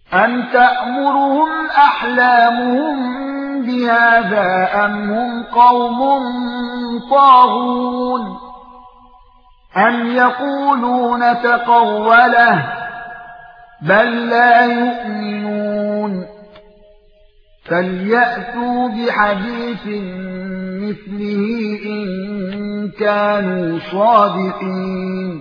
أَمْ تَأْمُرُهُمْ أَحْلَامُهُم بِهَذَا أَمْ هُمْ قَوْمٌ طَاغُونَ أَمْ يَقُولُونَ تَقَوَّلَهُ بَل لَّا يُؤْمِنُونَ فَلْيَأْتُوا بِحَدِيثٍ مِثْلِهِ إِن كَانُوا صَادِقِينَ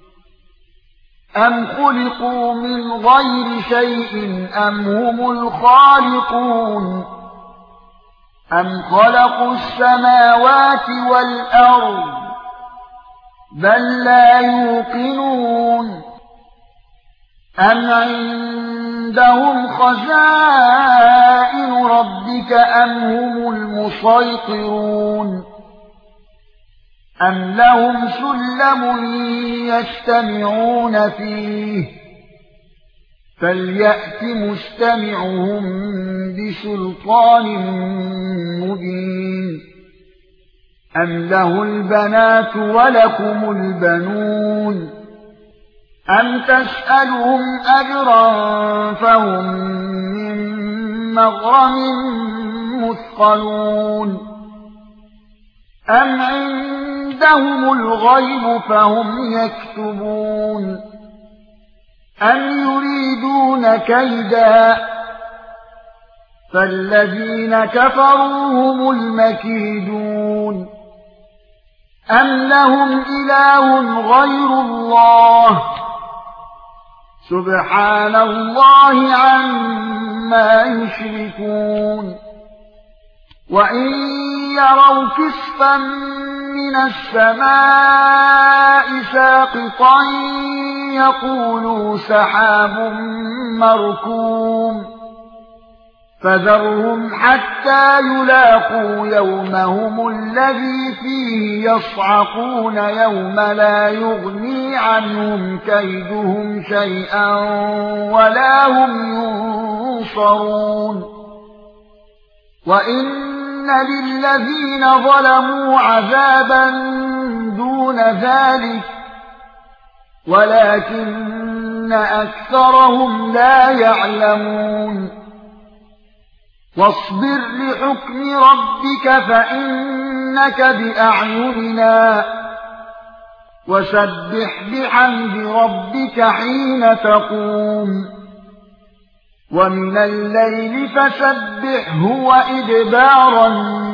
أَمْ خُلِقُوا مِنْ غَيْرِ شَيْءٍ أَمْ هُمُ الْخَالِقُونَ أَمْ خَلَقُوا السَّمَاوَاتِ وَالْأَرْضَ بَل لَّا يُوقِنُونَ أَمْ عِندَهُمْ خَزَائِنُ رَبِّكَ أَمْ هُمُ الْمُصَيْطِرُونَ أَمْ لَهُمْ سُلَّمٌ يَسْتَمِعُونَ فِيهِ فَلْيَأْتِ مُسْتَمِعُهُم بِسُلْطَانٍ مُّبِينٍ أَمْ لَهُ الْبَنَاتُ وَلَكُمُ الْبَنُونَ أَمْ تَسْأَلُهُمْ أَجْرًا فَهُمْ مِنْ مَغْرَمٍ مُثْقَلُونَ أَمْ عِندَهُمُ الْغَيْبُ فَهُمْ يَكْتُبُونَ أَمْ يُرِيدُونَ كَيْدًا فَالَّذِينَ كَفَرُوا هُمُ الْمَكِيدُونَ أَمْ لَهُمْ إِلَٰهٌ غَيْرُ اللَّهِ سُبْحَانَ اللَّهِ عَمَّا يُشْرِكُونَ وَإِن يَرَوْا كِسْفًا مِّنَ السَّمَاءِ سَاقِطًا يَقُولُوا سَحَابٌ مَّرْكُومٌ فَذَرْهُمْ حَتَّىٰ يُلَاقُوا يَوْمَهُمُ الَّذِي فِيهِ يَصْعَقُونَ يَوْمَ لَا يُغْنِي عَنْهُمْ كَيْدُهُمْ شَيْئًا وَلَا هُمْ يُنصَرُونَ وَإِنَّ لِلَّذِينَ ظَلَمُوا عَذَابًا دُونَ ذَلِكَ وَلَكِنَّ أَكْثَرَهُمْ لَا يَعْلَمُونَ وَاصْبِرْ لِحُكْمِ رَبِّكَ فَإِنَّكَ بِأَعْيُنِنَا وَسَبِّحْ بِحَمْدِ رَبِّكَ حِينَ تَقُومُ وَمِنَ اللَّيْلِ فَسَبِّحْهُ وَإِدْبَارَ